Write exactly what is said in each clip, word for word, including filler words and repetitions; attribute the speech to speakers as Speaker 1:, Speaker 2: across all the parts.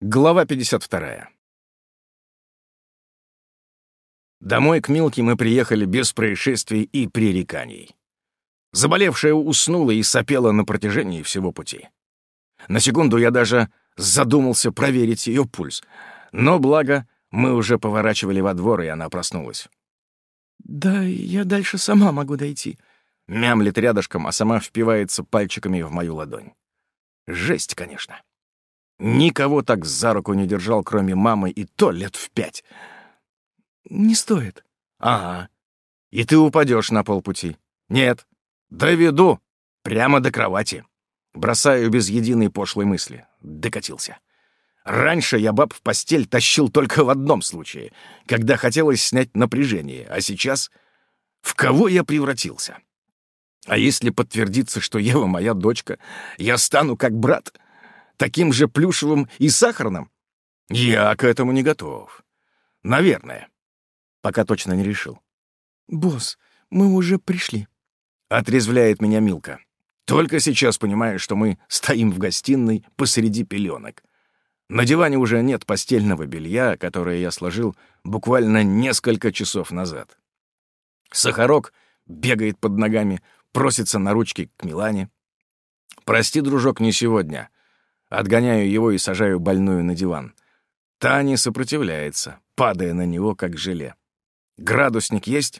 Speaker 1: Глава пятьдесят вторая. Домой к Милке мы приехали без происшествий и пререканий. Заболевшая уснула и сопела на протяжении всего пути. На секунду я даже задумался проверить ее пульс, но благо мы уже поворачивали во двор, и она проснулась.
Speaker 2: «Да, я дальше сама могу дойти»,
Speaker 1: — мямлит рядышком, а сама впивается пальчиками в мою ладонь. Жесть, конечно. Никого так за руку не держал, кроме мамы, и то лет в пять.
Speaker 2: «Не стоит».
Speaker 1: «Ага. И ты упадешь на полпути». «Нет. Доведу. Прямо до кровати». Бросаю без единой пошлой мысли. Докатился. Раньше я баб в постель тащил только в одном случае, когда хотелось снять напряжение, а сейчас в кого я превратился? А если подтвердится, что Ева моя дочка, я стану как брат, таким же плюшевым и сахарным? Я к этому не готов. Наверное. Пока точно не решил.
Speaker 2: «Босс, мы уже пришли»,
Speaker 1: — отрезвляет меня Милка. Только сейчас понимаю, что мы стоим в гостиной посреди пеленок. На диване уже нет постельного белья, которое я сложил буквально несколько часов назад. Сахарок бегает под ногами, просится на ручки к Милане. «Прости, дружок, не сегодня». Отгоняю его и сажаю больную на диван. Та не сопротивляется, падая на него, как желе. «Градусник есть?»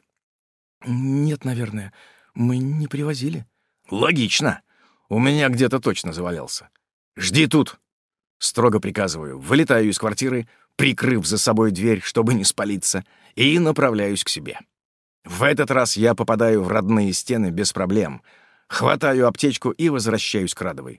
Speaker 2: «Нет, наверное. Мы не привозили».
Speaker 1: «Логично. У меня где-то точно завалялся. Жди тут». Строго приказываю. Вылетаю из квартиры, прикрыв за собой дверь, чтобы не спалиться, и направляюсь к себе. В этот раз я попадаю в родные стены без проблем. Хватаю аптечку и возвращаюсь к Радовой.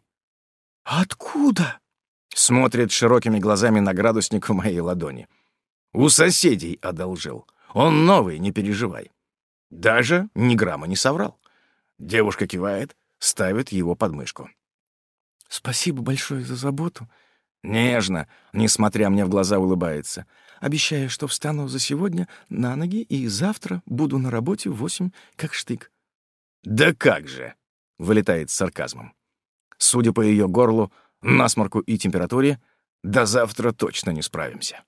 Speaker 2: «Откуда?»
Speaker 1: — смотрит широкими глазами на градусник в моей ладони. «У соседей одолжил. Он новый, не переживай». Даже ни грамма не соврал. Девушка кивает, ставит его под мышку.
Speaker 2: «Спасибо большое за заботу».
Speaker 1: Нежно, несмотря мне в глаза, улыбается.
Speaker 2: «Обещаю, что встану за сегодня на ноги и завтра буду на работе в восемь, как штык».
Speaker 1: «Да как же!» — вылетает с сарказмом. Судя по ее горлу, насморку и температуре, до завтра точно не справимся.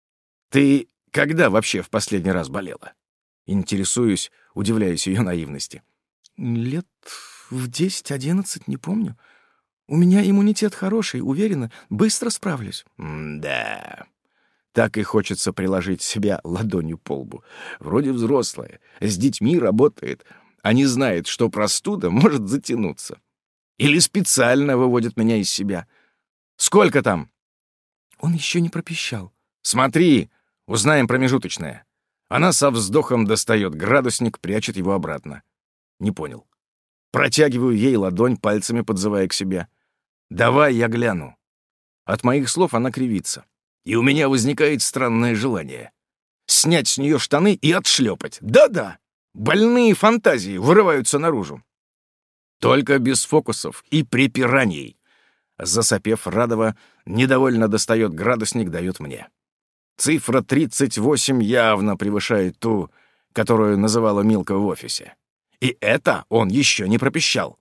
Speaker 1: «Ты когда вообще в последний раз болела?» Интересуюсь, удивляюсь ее наивности.
Speaker 2: «Лет в десять-одиннадцать, не помню. У меня иммунитет хороший, уверена, быстро справлюсь».
Speaker 1: «М-да...» Так и хочется приложить себя ладонью по лбу. Вроде взрослая, с детьми работает, а не знает, что простуда может затянуться. Или специально выводит меня из себя. «Сколько там?»
Speaker 2: Он еще не пропищал.
Speaker 1: «Смотри, узнаем промежуточное». Она со вздохом достает градусник, прячет его обратно. Не понял. Протягиваю ей ладонь, пальцами подзывая к себе. «Давай я гляну». От моих слов она кривится. И у меня возникает странное желание. Снять с нее штаны и отшлепать. Да-да, больные фантазии вырываются наружу. Только без фокусов и препираний. Засопев, Радова недовольно достает градусник, дает мне. Цифра тридцать восемь явно превышает ту, которую называла Милка в офисе. И это он еще не пропищал.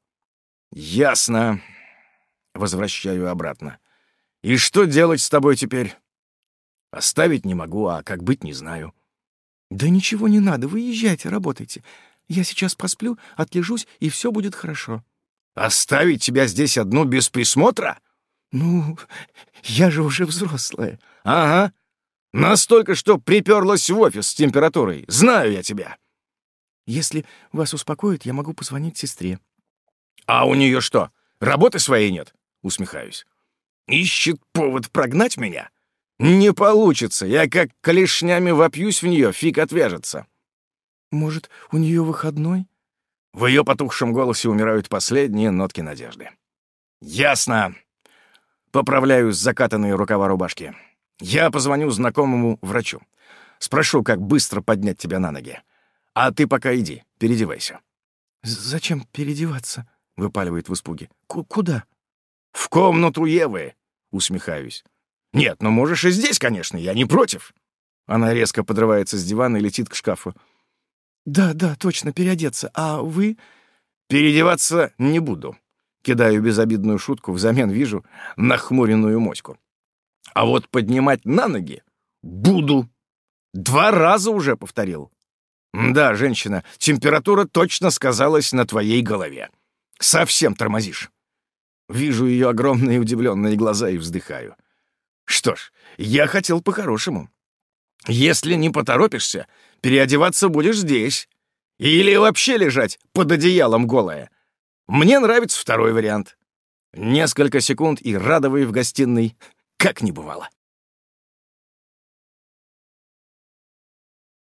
Speaker 1: «Ясно». Возвращаю обратно. «И что делать с тобой теперь?» «Оставить не могу, а как быть не знаю».
Speaker 2: «Да ничего не надо, вы езжайте, работайте. Я сейчас посплю, отлежусь, и все будет хорошо».
Speaker 1: «Оставить тебя здесь одну без присмотра?»
Speaker 2: «Ну, я же уже взрослая».
Speaker 1: «Ага. Настолько, что приперлась в офис с температурой. Знаю я тебя».
Speaker 2: «Если вас успокоит, я могу позвонить сестре».
Speaker 1: «А у нее что, работы своей нет?» Усмехаюсь. «Ищет повод прогнать меня? Не получится. Я как клешнями вопьюсь в нее, фиг отвяжется».
Speaker 2: «Может, у нее выходной?»
Speaker 1: В ее потухшем голосе умирают последние нотки надежды. «Ясно». Поправляю закатанные рукава рубашки. Я позвоню знакомому врачу. Спрошу, как быстро поднять тебя на ноги. А ты пока иди, переодевайся.
Speaker 2: «Зачем переодеваться?»
Speaker 1: — выпаливает в испуге.
Speaker 2: К «Куда?»
Speaker 1: «В комнату Евы», — усмехаюсь. «Нет, ну можешь и здесь, конечно, я не против». Она резко подрывается с дивана и летит к шкафу.
Speaker 2: «Да, да, точно, переодеться. А вы?»
Speaker 1: «Переодеваться не буду». Кидаю безобидную шутку, взамен вижу нахмуренную моську. А вот поднимать на ноги буду. Два раза уже повторил. Да, женщина, температура точно сказалась на твоей голове. Совсем тормозишь. Вижу ее огромные удивленные глаза и вздыхаю. Что ж, я хотел по-хорошему. Если не поторопишься, переодеваться будешь здесь. Или вообще лежать под одеялом голая. Мне нравится второй вариант. Несколько секунд и Радовой в гостиной как не бывало.